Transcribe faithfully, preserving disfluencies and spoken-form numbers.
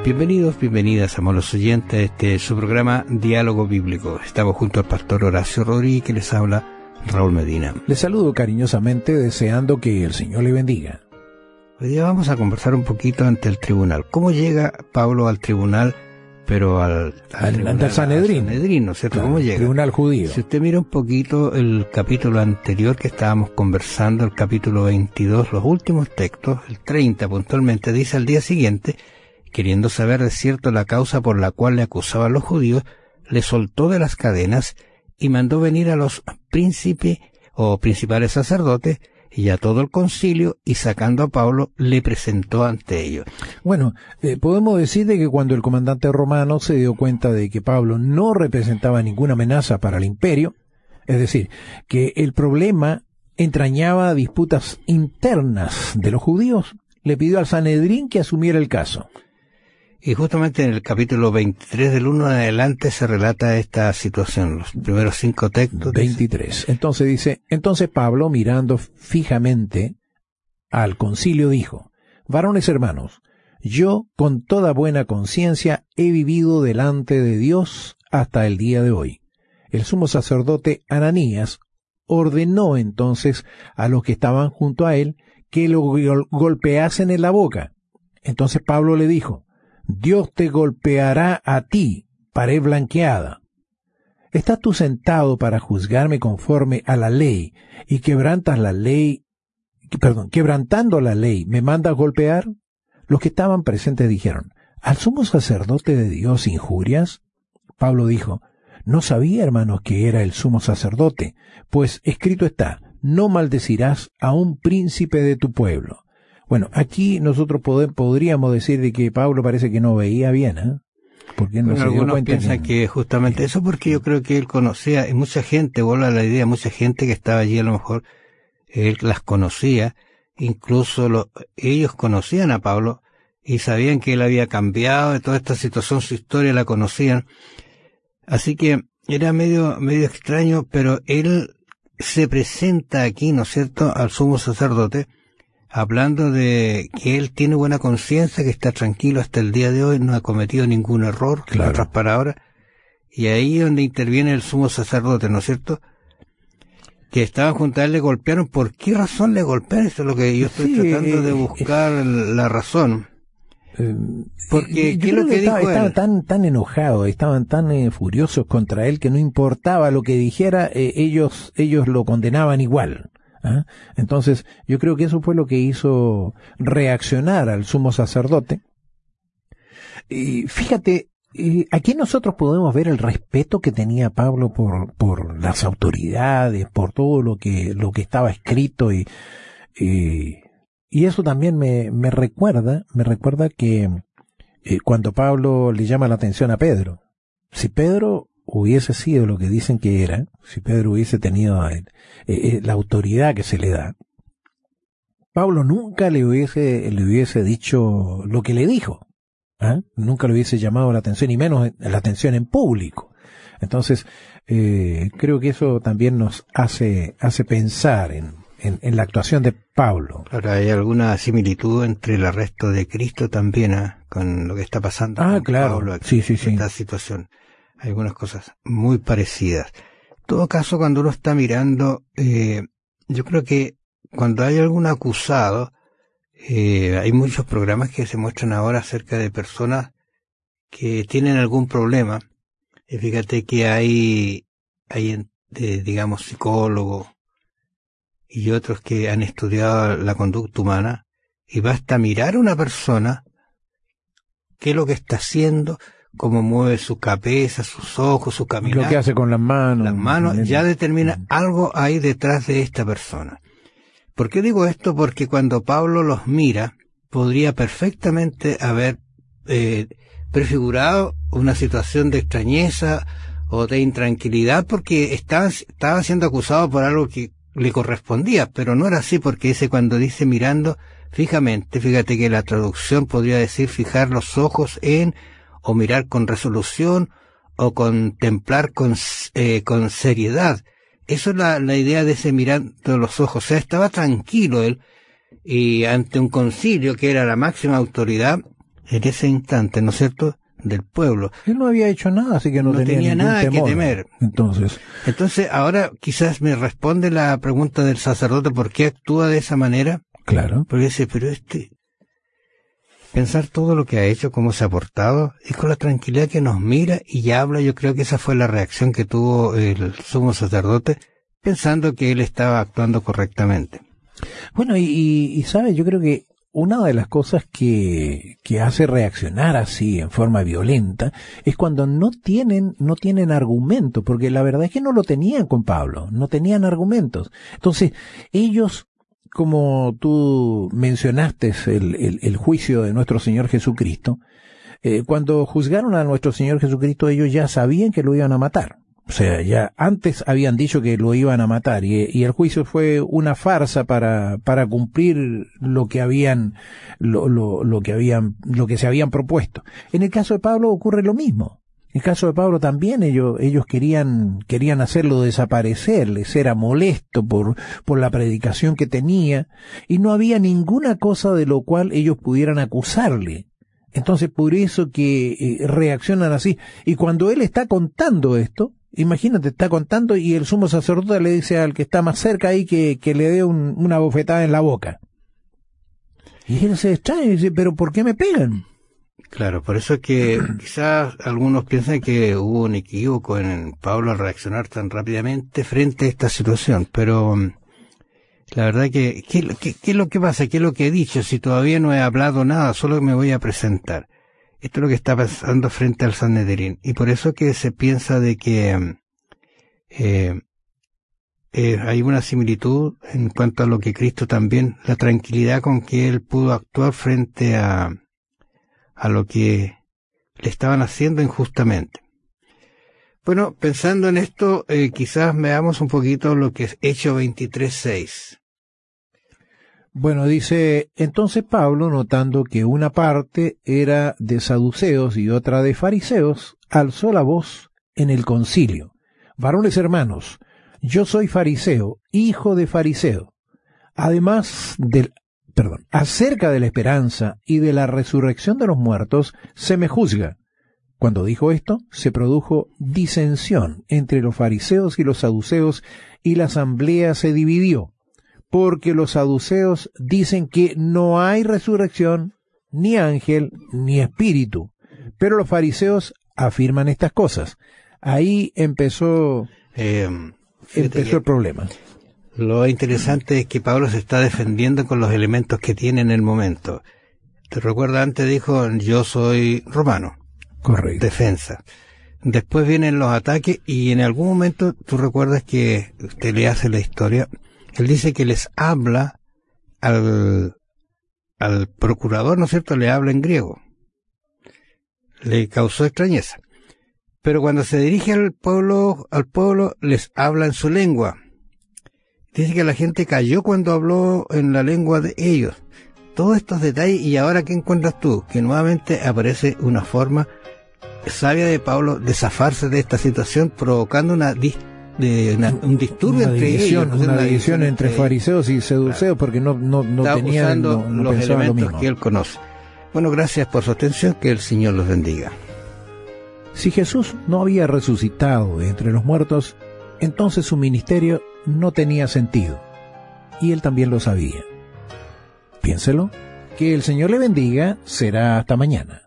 Bienvenidos, bienvenidas, amables oyentes, a este su programa Diálogo Bíblico. Estamos junto al pastor Horacio Rodríguez, que les habla Raúl Medina. Les saludo cariñosamente, deseando que el Señor le bendiga. Hoy día vamos a conversar un poquito ante el tribunal. ¿Cómo llega Pablo al tribunal, pero al, al, al tribunal, ante el Sanedrín? Sanedrín, ¿no es cierto? Claro, ¿Cómo llega? Tribunal judío. Si usted mira un poquito el capítulo anterior que estábamos conversando, el capítulo veintidós, los últimos textos, el treinta puntualmente, dice al día siguiente, queriendo saber de cierto la causa por la cual le acusaban los judíos, le soltó de las cadenas y mandó venir a los príncipes o principales sacerdotes y a todo el concilio, y sacando a Pablo le presentó ante ellos. Bueno, eh, podemos decir de que cuando el comandante romano se dio cuenta de que Pablo no representaba ninguna amenaza para el imperio, es decir, que el problema entrañaba disputas internas de los judíos, le pidió al Sanedrín que asumiera el caso. Y justamente en el capítulo veintitrés, del uno en adelante, se relata esta situación, los primeros cinco textos. veintitrés. Dice. Entonces dice, entonces Pablo, mirando fijamente al concilio, dijo, varones hermanos, yo con toda buena conciencia he vivido delante de Dios hasta el día de hoy. El sumo sacerdote Ananías ordenó entonces a los que estaban junto a él que lo gol- golpeasen en la boca. Entonces Pablo le dijo, Dios te golpeará a ti, pared blanqueada. ¿Estás tú sentado para juzgarme conforme a la ley y quebrantas la ley, perdón, quebrantando la ley, me mandas golpear? Los que estaban presentes dijeron, ¿al sumo sacerdote de Dios injurias? Pablo dijo, no sabía, hermanos, que era el sumo sacerdote, pues escrito está, no maldecirás a un príncipe de tu pueblo. Bueno, aquí nosotros pod- podríamos decir de que Pablo parece que no veía bien, ¿eh? Porque no bueno, se dio algunos cuenta piensan que, que justamente eso, porque yo creo que él conocía, y mucha gente, vuelve a la idea, mucha gente que estaba allí, a lo mejor él las conocía, incluso lo, ellos conocían a Pablo y sabían que él había cambiado de toda esta situación, su historia la conocían, así que era medio medio extraño, pero él se presenta aquí, ¿no es cierto?, al sumo sacerdote, hablando de que él tiene buena conciencia, que está tranquilo hasta el día de hoy, no ha cometido ningún error, claro. En otras palabras, y ahí es donde interviene el sumo sacerdote, ¿no es cierto?, que estaban junto a él, le golpearon. ¿Por qué razón le golpearon? Eso es lo que yo estoy sí, tratando eh, de buscar eh, la razón. Eh, Porque, ¿qué es lo que, que dijo estaba, él? Estaban tan, tan enojados, estaban tan eh, furiosos contra él que no importaba lo que dijera, eh, ellos, ellos lo condenaban igual. ¿Ah? Entonces, yo creo que eso fue lo que hizo reaccionar al sumo sacerdote. Y fíjate, eh, aquí nosotros podemos ver el respeto que tenía Pablo por, por las autoridades, por todo lo que, lo que estaba escrito, y, y, y eso también me, me recuerda, me recuerda que eh, cuando Pablo le llama la atención a Pedro, si Pedro hubiese sido lo que dicen que era, si Pedro hubiese tenido eh, eh, la autoridad que se le da, Pablo nunca le hubiese, le hubiese dicho lo que le dijo, ¿ah? Nunca le hubiese llamado la atención, y menos la atención en público. Entonces, eh, creo que eso también nos hace, hace pensar en, en, en la actuación de Pablo. Claro, hay alguna similitud entre el arresto de Cristo también, ¿eh?, con lo que está pasando ah, con claro. Pablo aquí, sí, sí, sí. esta situación. Hay algunas cosas muy parecidas. En todo caso, cuando uno está mirando, eh, yo creo que cuando hay algún acusado, eh, hay muchos programas que se muestran ahora acerca de personas que tienen algún problema. Y fíjate que hay, hay eh, digamos, psicólogos y otros que han estudiado la conducta humana, y basta mirar a una persona, qué es lo que está haciendo, cómo mueve su cabeza, sus ojos, su caminar, lo que hace con las manos. Las manos ya determina algo ahí detrás de esta persona. ¿Por qué digo esto? Porque cuando Pablo los mira, podría perfectamente haber eh, prefigurado una situación de extrañeza o de intranquilidad, porque estaba, estaba siendo acusado por algo que le correspondía, pero no era así, porque ese cuando dice mirando fijamente, fíjate que la traducción podría decir fijar los ojos en, o mirar con resolución, o contemplar con, eh, con seriedad. Eso es la, la idea de ese mirando los ojos. O sea, estaba tranquilo él, y ante un concilio que era la máxima autoridad, en ese instante, ¿no es cierto?, del pueblo. Él no había hecho nada, así que no, no tenía, tenía nada temor, que temer. Entonces, Entonces, ahora quizás me responde la pregunta del sacerdote, ¿por qué actúa de esa manera? claro. Porque dice, pero este, pensar todo lo que ha hecho, cómo se ha portado, es con la tranquilidad que nos mira y habla. Yo creo que esa fue la reacción que tuvo el sumo sacerdote, pensando que él estaba actuando correctamente. Bueno, y, y, y sabes, yo creo que una de las cosas que, que hace reaccionar así en forma violenta es cuando no tienen, no tienen argumento, porque la verdad es que no lo tenían con Pablo, no tenían argumentos. Entonces, ellos, como tú mencionaste el, el, el juicio de nuestro Señor Jesucristo, eh, cuando juzgaron a nuestro Señor Jesucristo, ellos ya sabían que lo iban a matar. O sea, ya antes habían dicho que lo iban a matar y, y el juicio fue una farsa para, para cumplir lo que habían, lo, lo, lo que habían, lo que se habían propuesto. En el caso de Pablo ocurre lo mismo. En el caso de Pablo también ellos, ellos querían, querían hacerlo desaparecer, les era molesto por, por la predicación que tenía y no había ninguna cosa de lo cual ellos pudieran acusarle. Entonces por eso que eh, reaccionan así. Y cuando él está contando esto, imagínate, está contando y el sumo sacerdote le dice al que está más cerca ahí que, que le dé un, una bofetada en la boca. Y él se extraña y dice, ¿pero por qué me pegan? Claro, por eso es que quizás algunos piensan que hubo un equívoco en Pablo al reaccionar tan rápidamente frente a esta situación, pero la verdad que, ¿qué, qué, qué es lo que pasa? ¿Qué es lo que he dicho? Si todavía no he hablado nada, solo me voy a presentar. Esto es lo que está pasando frente al Sanedrín. Y por eso que se piensa de que eh, eh, hay una similitud en cuanto a lo que Cristo también, la tranquilidad con que Él pudo actuar frente a, a lo que le estaban haciendo injustamente. Bueno, pensando en esto, eh, quizás veamos un poquito lo que es Hechos veintitrés seis. Bueno, dice, entonces Pablo, notando que una parte era de saduceos y otra de fariseos, alzó la voz en el concilio. Varones hermanos, yo soy fariseo, hijo de fariseo. Además del, perdón, acerca de la esperanza y de la resurrección de los muertos, se me juzga. Cuando dijo esto, se produjo disensión entre los fariseos y los saduceos, y la asamblea se dividió. Porque los saduceos dicen que no hay resurrección, ni ángel, ni espíritu. Pero los fariseos afirman estas cosas. Ahí empezó, Eh, empezó el problema. Lo interesante es que Pablo se está defendiendo con los elementos que tiene en el momento. Te recuerda, antes dijo, yo soy romano. Correcto. Defensa. Después vienen los ataques y en algún momento tú recuerdas que usted le hace la historia. Él dice que les habla al, al procurador, ¿no es cierto? Le habla en griego. Le causó extrañeza. Pero cuando se dirige al pueblo, al pueblo, les habla en su lengua. Dice que la gente cayó cuando habló en la lengua de ellos. Todos estos detalles, y ahora ¿qué encuentras tú? Que nuevamente aparece una forma sabia de Pablo de zafarse de esta situación, provocando una distinción. De una, un disturbio una entre división, ellos, una, una división entre fariseos y saduceos, claro, porque no, no, no tenían no, no los elementos lo mismo que él conoce. Bueno, gracias por su atención, que el Señor los bendiga. Si Jesús no había resucitado de entre los muertos, entonces su ministerio no tenía sentido, y él también lo sabía. Piénselo, que el Señor le bendiga, será hasta mañana.